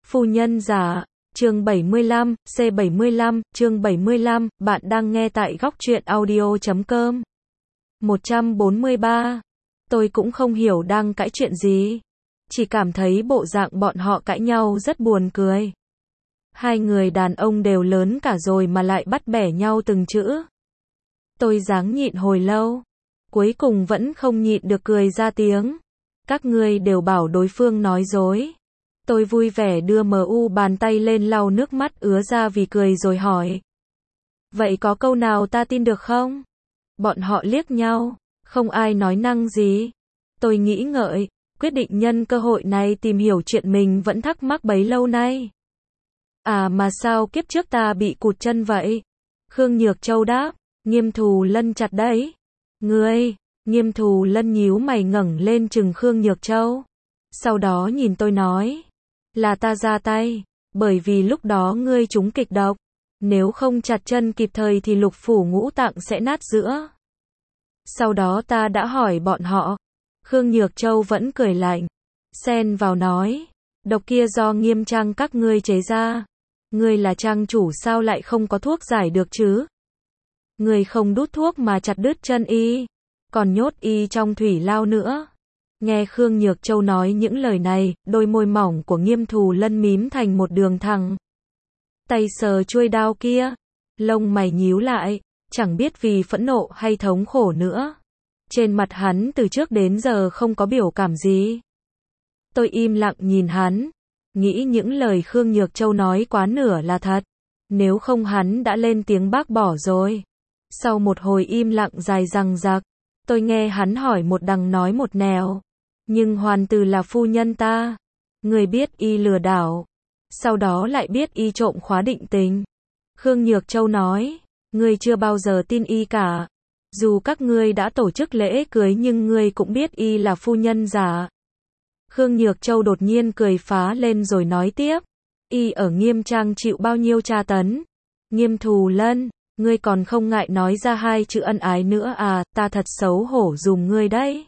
Phu nhân giả, chương 75, C75, chương 75, bạn đang nghe tại góc truyện audio.com. 143. Tôi cũng không hiểu đang cãi chuyện gì. Chỉ cảm thấy bộ dạng bọn họ cãi nhau rất buồn cười. Hai người đàn ông đều lớn cả rồi mà lại bắt bẻ nhau từng chữ. Tôi ráng nhịn hồi lâu. Cuối cùng vẫn không nhịn được cười ra tiếng. Các ngươi đều bảo đối phương nói dối. Tôi vui vẻ đưa bàn tay lên lau nước mắt ứa ra vì cười rồi hỏi. Vậy có câu nào ta tin được không? Bọn họ liếc nhau, không ai nói năng gì. Tôi nghĩ ngợi, quyết định nhân cơ hội này tìm hiểu chuyện mình vẫn thắc mắc bấy lâu nay. À mà sao kiếp trước ta bị cụt chân vậy? Khương Nhược Châu đáp, Nghiêm Thù Lân chặt đấy. Ngươi, Nghiêm Thù Lân nhíu mày ngẩng lên chừng Khương Nhược Châu. Sau đó nhìn tôi nói, là ta ra tay, bởi vì lúc đó ngươi trúng kịch độc. Nếu không chặt chân kịp thời thì lục phủ ngũ tạng sẽ nát giữa. Sau đó ta đã hỏi bọn họ. Khương Nhược Châu vẫn cười lạnh. Xen vào nói, độc kia do Nghiêm trang các ngươi chế ra. Ngươi là trang chủ sao lại không có thuốc giải được chứ? Ngươi không đút thuốc mà chặt đứt chân y, còn nhốt y trong thủy lao nữa. Nghe Khương Nhược Châu nói những lời này, đôi môi mỏng của Nghiêm Thù Lân mím thành một đường thẳng. Tay sờ chuôi đao kia, lông mày nhíu lại, chẳng biết vì phẫn nộ hay thống khổ nữa. Trên mặt hắn từ trước đến giờ không có biểu cảm gì. Tôi im lặng nhìn hắn, nghĩ những lời Khương Nhược Châu nói quá nửa là thật. Nếu không hắn đã lên tiếng bác bỏ rồi. Sau một hồi im lặng dài dằng dặc, tôi nghe hắn hỏi một đằng nói một nẻo. Nhưng hoàn từ là phu nhân ta. Người biết y lừa đảo. Sau đó lại biết y trộm khóa định tình. Khương Nhược Châu nói, ngươi chưa bao giờ tin y cả. Dù các ngươi đã tổ chức lễ cưới nhưng ngươi cũng biết y là phu nhân giả. Khương Nhược Châu đột nhiên cười phá lên rồi nói tiếp. Y ở Nghiêm trang chịu bao nhiêu tra tấn. Nghiêm Thù Lân, ngươi còn không ngại nói ra hai chữ ân ái nữa à, ta thật xấu hổ dùm ngươi đấy.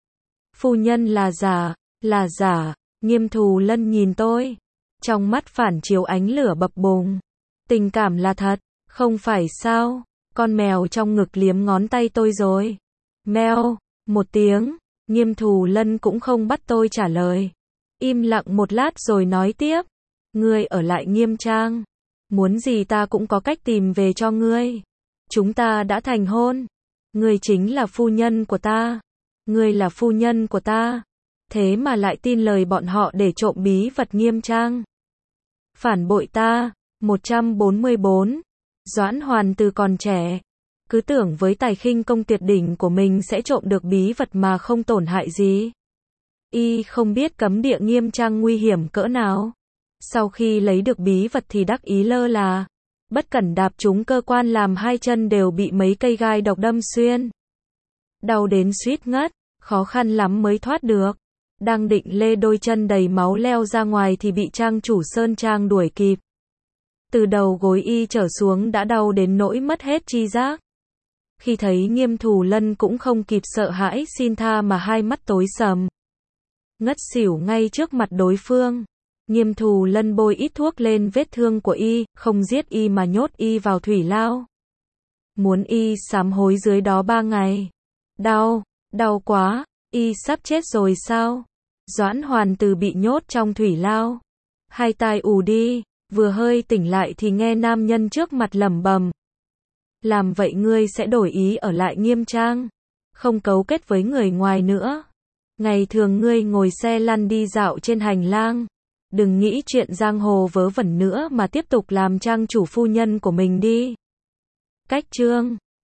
Phu nhân là giả, là giả. Nghiêm Thù Lân nhìn tôi. Trong mắt phản chiếu ánh lửa bập bùng. Tình cảm là thật, không phải sao? Con mèo trong ngực liếm ngón tay tôi rồi. Meo, một tiếng. Nghiêm Thù Lân cũng không bắt tôi trả lời. Im lặng một lát rồi nói tiếp. Ngươi ở lại Nghiêm trang. Muốn gì ta cũng có cách tìm về cho ngươi. Chúng ta đã thành hôn. Ngươi chính là phu nhân của ta. Ngươi là phu nhân của ta. Thế mà lại tin lời bọn họ để trộm bí vật Nghiêm trang. Phản bội ta. 144. Doãn Hoàn từ còn trẻ. Cứ tưởng với tài khinh công tuyệt đỉnh của mình sẽ trộm được bí vật mà không tổn hại gì. Y không biết cấm địa Nghiêm trang nguy hiểm cỡ nào. Sau khi lấy được bí vật thì đắc ý lơ là. Bất cẩn đạp trúng cơ quan làm hai chân đều bị mấy cây gai độc đâm xuyên. Đau đến suýt ngất, khó khăn lắm mới thoát được. Đang định lê đôi chân đầy máu leo ra ngoài thì bị trang chủ Sơn Trang đuổi kịp. Từ đầu gối y trở xuống đã đau đến nỗi mất hết tri giác. Khi thấy Nghiêm Thù Lân cũng không kịp sợ hãi xin tha mà hai mắt tối sầm. Ngất xỉu ngay trước mặt đối phương. Nghiêm Thù Lân bôi ít thuốc lên vết thương của y, không giết y mà nhốt y vào thủy lao. Muốn y sám hối dưới đó 3 ngày. Đau, đau quá, y sắp chết rồi sao? Doãn Hoàn từ bị nhốt trong thủy lao. Hai tai ù đi, vừa hơi tỉnh lại thì nghe nam nhân trước mặt lẩm bẩm. Làm vậy ngươi sẽ đổi ý ở lại Nghiêm trang. Không cấu kết với người ngoài nữa. Ngày thường ngươi ngồi xe lăn đi dạo trên hành lang. Đừng nghĩ chuyện giang hồ vớ vẩn nữa mà tiếp tục làm trang chủ phu nhân của mình đi. Cách chương